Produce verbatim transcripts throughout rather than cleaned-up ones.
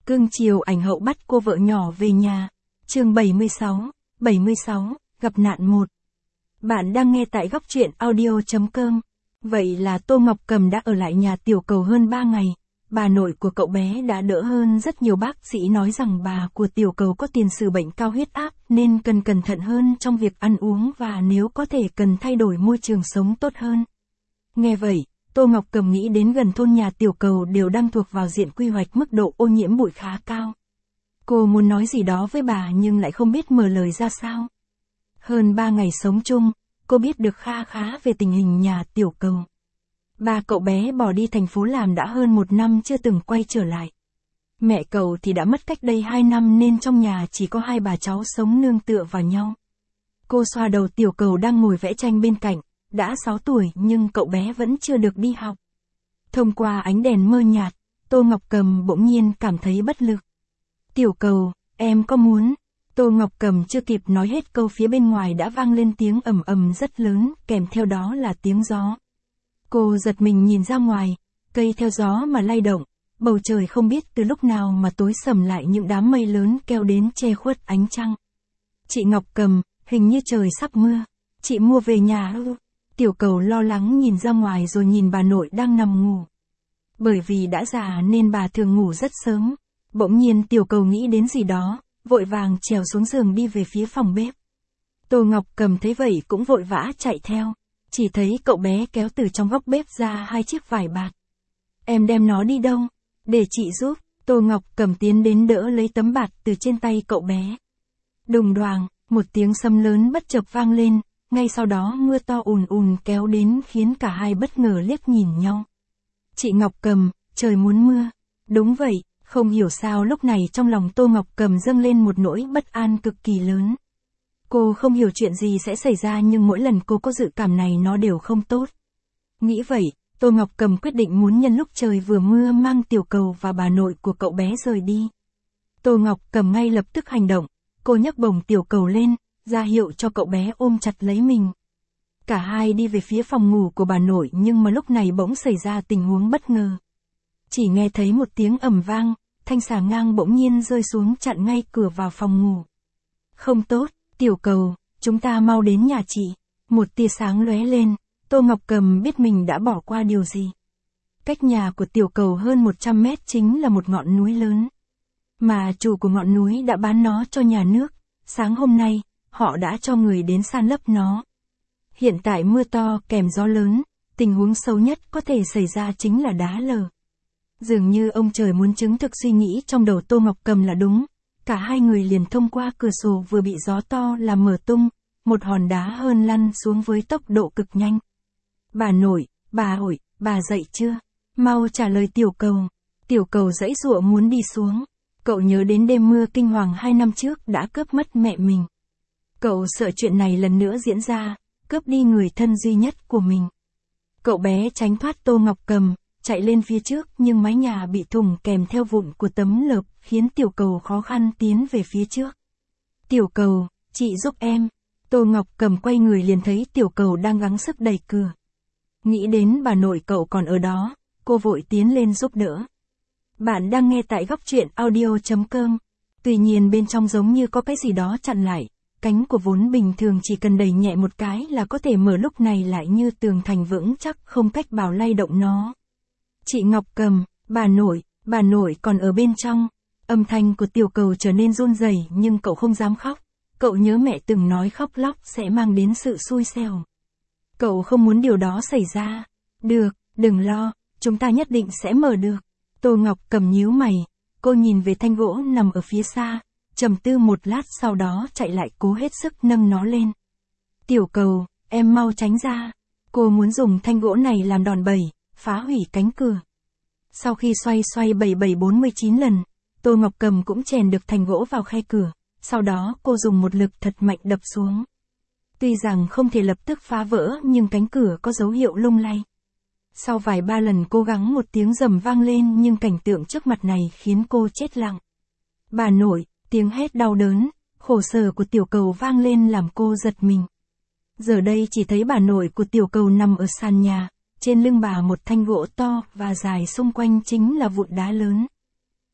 Cưng chiều ảnh hậu bắt cô vợ nhỏ về nhà. Chương bảy mươi sáu, bảy mươi sáu, gặp nạn một. Bạn đang nghe tại góc truyện audio chấm com. Vậy là Tô Ngọc Cầm đã ở lại nhà tiểu cầu hơn ba ngày. Bà nội của cậu bé đã đỡ hơn rất nhiều, bác sĩ nói rằng bà của tiểu cầu có tiền sử bệnh cao huyết áp nên cần cẩn thận hơn trong việc ăn uống và nếu có thể cần thay đổi môi trường sống tốt hơn. Nghe vậy, Tô Ngọc Cầm nghĩ đến gần thôn nhà tiểu cầu đều đang thuộc vào diện quy hoạch mức độ ô nhiễm bụi khá cao. Cô muốn nói gì đó với bà nhưng lại không biết mở lời ra sao. Hơn ba ngày sống chung, cô biết được kha khá về tình hình nhà tiểu cầu. Ba cậu bé bỏ đi thành phố làm đã hơn một năm chưa từng quay trở lại. Mẹ cậu thì đã mất cách đây hai năm nên trong nhà chỉ có hai bà cháu sống nương tựa vào nhau. Cô xoa đầu tiểu cầu đang ngồi vẽ tranh bên cạnh, đã sáu tuổi nhưng cậu bé vẫn chưa được đi học. Thông qua ánh đèn mờ nhạt, Tô Ngọc Cầm bỗng nhiên cảm thấy bất lực. Tiểu cầu, em có muốn... Tô Ngọc Cầm chưa kịp nói hết câu phía bên ngoài đã vang lên tiếng ầm ầm rất lớn, kèm theo đó là tiếng gió. Cô giật mình nhìn ra ngoài, cây theo gió mà lay động, bầu trời không biết từ lúc nào mà tối sầm lại những đám mây lớn kéo đến che khuất ánh trăng. Chị Ngọc Cầm, hình như trời sắp mưa, chị mua về nhà ư? Tiểu cầu lo lắng nhìn ra ngoài rồi nhìn bà nội đang nằm ngủ. Bởi vì đã già nên bà thường ngủ rất sớm, bỗng nhiên tiểu cầu nghĩ đến gì đó, vội vàng trèo xuống giường đi về phía phòng bếp. Tô Ngọc Cầm thấy vậy cũng vội vã chạy theo, chỉ thấy cậu bé kéo từ trong góc bếp ra hai chiếc vải bạt. Em đem nó đi đâu? Để chị giúp. Tô Ngọc Cầm tiến đến đỡ lấy tấm bạt từ trên tay cậu bé. Đùng đoàng, một tiếng sấm lớn bất chợt vang lên, ngay sau đó mưa to ùn ùn kéo đến khiến cả hai bất ngờ liếc nhìn nhau. Chị Ngọc Cầm, trời muốn mưa. Đúng vậy. Không hiểu sao lúc này trong lòng Tô Ngọc Cầm dâng lên một nỗi bất an cực kỳ lớn. Cô không hiểu chuyện gì sẽ xảy ra nhưng mỗi lần cô có dự cảm này nó đều không tốt. Nghĩ vậy, Tô Ngọc Cầm quyết định muốn nhân lúc trời vừa mưa mang tiểu cầu và bà nội của cậu bé rời đi. Tô Ngọc Cầm ngay lập tức hành động, cô nhấc bổng tiểu cầu lên, ra hiệu cho cậu bé ôm chặt lấy mình. Cả hai đi về phía phòng ngủ của bà nội nhưng mà lúc này bỗng xảy ra tình huống bất ngờ. Chỉ nghe thấy một tiếng ầm vang, thanh xà ngang bỗng nhiên rơi xuống chặn ngay cửa vào phòng ngủ. Không tốt, tiểu cầu, chúng ta mau đến nhà chị. Một tia sáng lóe lên, Tô Ngọc Cầm biết mình đã bỏ qua điều gì. Cách nhà của tiểu cầu hơn một trăm mét chính là một ngọn núi lớn. Mà chủ của ngọn núi đã bán nó cho nhà nước, sáng hôm nay, họ đã cho người đến san lấp nó. Hiện tại mưa to kèm gió lớn, tình huống xấu nhất có thể xảy ra chính là đá lở. Dường như ông trời muốn chứng thực suy nghĩ trong đầu Tô Ngọc Cầm là đúng, cả hai người liền thông qua cửa sổ vừa bị gió to làm mở tung, một hòn đá hơn lăn xuống với tốc độ cực nhanh. Bà nội, bà ổi, bà dậy chưa? Mau trả lời tiểu cầu. Tiểu cầu giãy giụa muốn đi xuống. Cậu nhớ đến đêm mưa kinh hoàng hai năm trước đã cướp mất mẹ mình. Cậu sợ chuyện này lần nữa diễn ra, cướp đi người thân duy nhất của mình. Cậu bé tránh thoát Tô Ngọc Cầm, chạy lên phía trước nhưng mái nhà bị thủng kèm theo vụn của tấm lợp khiến tiểu cầu khó khăn tiến về phía trước. Tiểu cầu, chị giúp em. Tô Ngọc Cầm quay người liền thấy tiểu cầu đang gắng sức đẩy cửa. Nghĩ đến bà nội cậu còn ở đó, cô vội tiến lên giúp đỡ. Bạn đang nghe tại góc truyện audio chấm com. Tuy nhiên bên trong giống như có cái gì đó chặn lại, cánh của vốn bình thường chỉ cần đẩy nhẹ một cái là có thể mở, lúc này lại như tường thành vững chắc không cách bảo lay động nó. Chị Ngọc Cầm, bà nội, bà nội còn ở bên trong. Âm thanh của tiểu cầu trở nên run rẩy nhưng cậu không dám khóc. Cậu nhớ mẹ từng nói khóc lóc sẽ mang đến sự xui xẻo. Cậu không muốn điều đó xảy ra. Được, đừng lo, chúng ta nhất định sẽ mở được. Tô Ngọc Cầm nhíu mày, cô nhìn về thanh gỗ nằm ở phía xa, trầm tư một lát sau đó chạy lại cố hết sức nâng nó lên. Tiểu cầu, em mau tránh ra. Cô muốn dùng thanh gỗ này làm đòn bẩy, phá hủy cánh cửa. Sau khi xoay xoay bảy bảy bốn mươi chín lần, Tô Ngọc Cầm cũng chèn được thành gỗ vào khe cửa, sau đó cô dùng một lực thật mạnh đập xuống. Tuy rằng không thể lập tức phá vỡ nhưng cánh cửa có dấu hiệu lung lay. Sau vài ba lần cố gắng một tiếng rầm vang lên nhưng cảnh tượng trước mặt này khiến cô chết lặng. Bà nội, tiếng hét đau đớn, khổ sở của tiểu cầu vang lên làm cô giật mình. Giờ đây chỉ thấy bà nội của tiểu cầu nằm ở sàn nhà, trên lưng bà một thanh gỗ to và dài xung quanh chính là vụn đá lớn.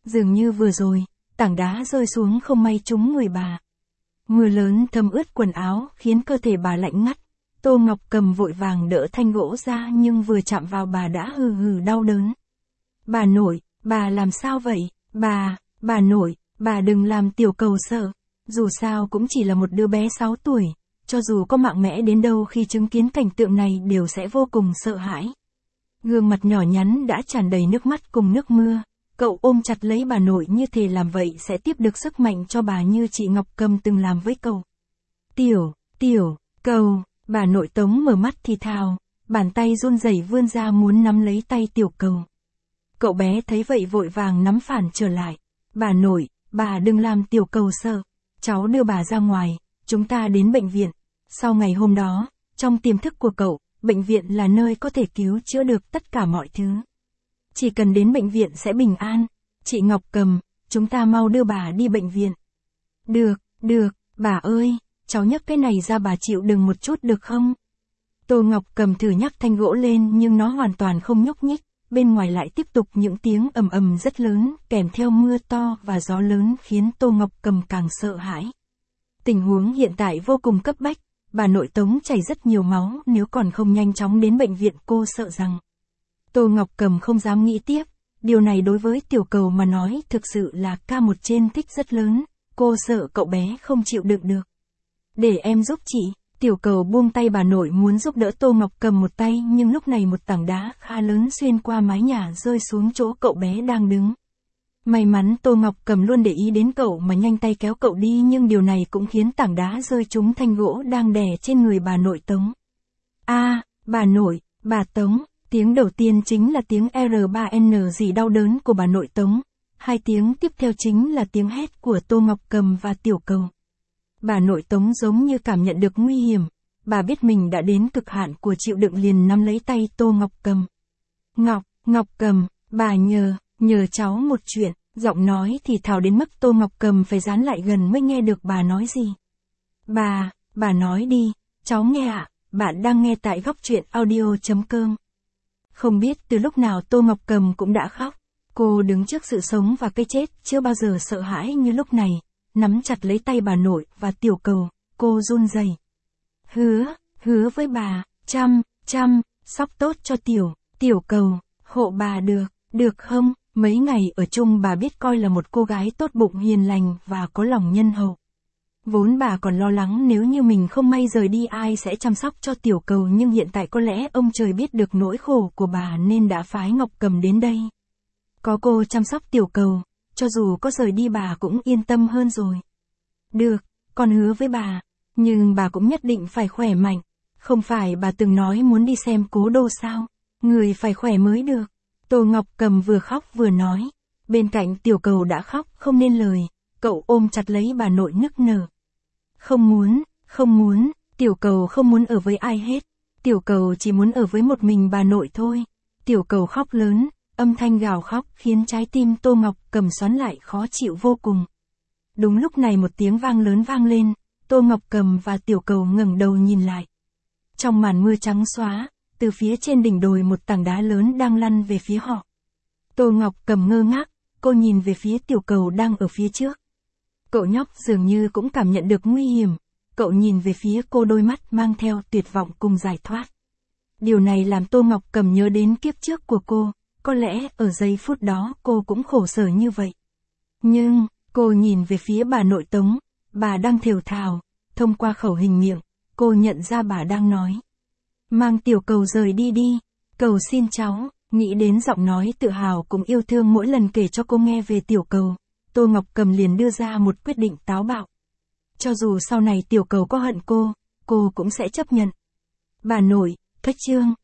Dường như vừa rồi, tảng đá rơi xuống không may trúng người bà. Mưa lớn thấm ướt quần áo khiến cơ thể bà lạnh ngắt. Tô Ngọc Cầm vội vàng đỡ thanh gỗ ra nhưng vừa chạm vào bà đã hừ hừ đau đớn. Bà nội, bà làm sao vậy? Bà, bà nội, bà đừng làm tiểu cầu sợ. Dù sao cũng chỉ là một đứa bé sáu tuổi, cho dù có mạnh mẽ đến đâu khi chứng kiến cảnh tượng này đều sẽ vô cùng sợ hãi. Gương mặt nhỏ nhắn đã tràn đầy nước mắt cùng nước mưa. Cậu ôm chặt lấy bà nội như thể làm vậy sẽ tiếp được sức mạnh cho bà như chị Ngọc Cầm từng làm với cậu. Tiểu, tiểu, cầu, bà nội Tống mở mắt thì thào, bàn tay run rẩy vươn ra muốn nắm lấy tay tiểu cầu. Cậu bé thấy vậy vội vàng nắm phản trở lại. Bà nội, bà đừng làm tiểu cầu sợ. Cháu đưa bà ra ngoài, chúng ta đến bệnh viện. Sau ngày hôm đó, trong tiềm thức của cậu, bệnh viện là nơi có thể cứu chữa được tất cả mọi thứ. Chỉ cần đến bệnh viện sẽ bình an. Chị Ngọc Cầm, chúng ta mau đưa bà đi bệnh viện. Được, được, bà ơi, cháu nhấc cái này ra bà chịu đừng một chút được không? Tô Ngọc Cầm thử nhắc thanh gỗ lên nhưng nó hoàn toàn không nhúc nhích. Bên ngoài lại tiếp tục những tiếng ầm ầm rất lớn, kèm theo mưa to và gió lớn khiến Tô Ngọc Cầm càng sợ hãi. Tình huống hiện tại vô cùng cấp bách, bà nội Tống chảy rất nhiều máu, nếu còn không nhanh chóng đến bệnh viện cô sợ rằng. Tô Ngọc Cầm không dám nghĩ tiếp, điều này đối với tiểu cầu mà nói thực sự là ca một trên thích rất lớn, cô sợ cậu bé không chịu đựng được. Để em giúp chị. Tiểu cầu buông tay bà nội muốn giúp đỡ Tô Ngọc Cầm một tay nhưng lúc này một tảng đá khá lớn xuyên qua mái nhà rơi xuống chỗ cậu bé đang đứng. May mắn Tô Ngọc Cầm luôn để ý đến cậu mà nhanh tay kéo cậu đi nhưng điều này cũng khiến tảng đá rơi trúng thanh gỗ đang đè trên người bà nội Tống. A, à, bà nội, bà Tống, tiếng đầu tiên chính là tiếng R ba N gì đau đớn của bà nội Tống. Hai tiếng tiếp theo chính là tiếng hét của Tô Ngọc Cầm và tiểu cầu. Bà nội Tống giống như cảm nhận được nguy hiểm, bà biết mình đã đến cực hạn của chịu đựng liền nắm lấy tay Tô Ngọc Cầm. Ngọc, Ngọc Cầm, bà nhờ, nhờ cháu một chuyện, giọng nói thì thào đến mức Tô Ngọc Cầm phải dán lại gần mới nghe được bà nói gì. Bà, bà nói đi, cháu nghe ạ, à, bạn đang nghe tại góc truyện audio chấm com. Không biết từ lúc nào Tô Ngọc Cầm cũng đã khóc, cô đứng trước sự sống và cái chết chưa bao giờ sợ hãi như lúc này. Nắm chặt lấy tay bà nội và tiểu cầu, cô run rẩy. Hứa, hứa với bà, chăm, chăm, sóc tốt cho tiểu, tiểu cầu, hộ bà được, được không? Mấy ngày ở chung bà biết coi là một cô gái tốt bụng hiền lành và có lòng nhân hậu. Vốn bà còn lo lắng nếu như mình không may rời đi ai sẽ chăm sóc cho tiểu cầu nhưng hiện tại có lẽ ông trời biết được nỗi khổ của bà nên đã phái Ngọc Cầm đến đây. Có cô chăm sóc tiểu cầu. Cho dù có rời đi bà cũng yên tâm hơn rồi. Được, con hứa với bà, nhưng bà cũng nhất định phải khỏe mạnh. Không phải bà từng nói muốn đi xem Cố Đô sao? Người phải khỏe mới được. Tô Ngọc Cầm vừa khóc vừa nói. Bên cạnh tiểu cầu đã khóc không nên lời, cậu ôm chặt lấy bà nội nức nở. Không muốn, không muốn, tiểu cầu không muốn ở với ai hết. Tiểu cầu chỉ muốn ở với một mình bà nội thôi. Tiểu cầu khóc lớn. Âm thanh gào khóc khiến trái tim Tô Ngọc Cầm xoắn lại khó chịu vô cùng. Đúng lúc này một tiếng vang lớn vang lên, Tô Ngọc Cầm và tiểu cầu ngẩng đầu nhìn lại. Trong màn mưa trắng xóa, từ phía trên đỉnh đồi một tảng đá lớn đang lăn về phía họ. Tô Ngọc Cầm ngơ ngác, cô nhìn về phía tiểu cầu đang ở phía trước. Cậu nhóc dường như cũng cảm nhận được nguy hiểm, cậu nhìn về phía cô đôi mắt mang theo tuyệt vọng cùng giải thoát. Điều này làm Tô Ngọc Cầm nhớ đến kiếp trước của cô. Có lẽ ở giây phút đó cô cũng khổ sở như vậy. Nhưng, cô nhìn về phía bà nội Tống, bà đang thều thào, thông qua khẩu hình miệng, cô nhận ra bà đang nói. Mang tiểu cầu rời đi đi, cầu xin cháu, nghĩ đến giọng nói tự hào cùng yêu thương mỗi lần kể cho cô nghe về tiểu cầu, Tô Ngọc Cầm liền đưa ra một quyết định táo bạo. Cho dù sau này tiểu cầu có hận cô, cô cũng sẽ chấp nhận. Bà nội, thất chương.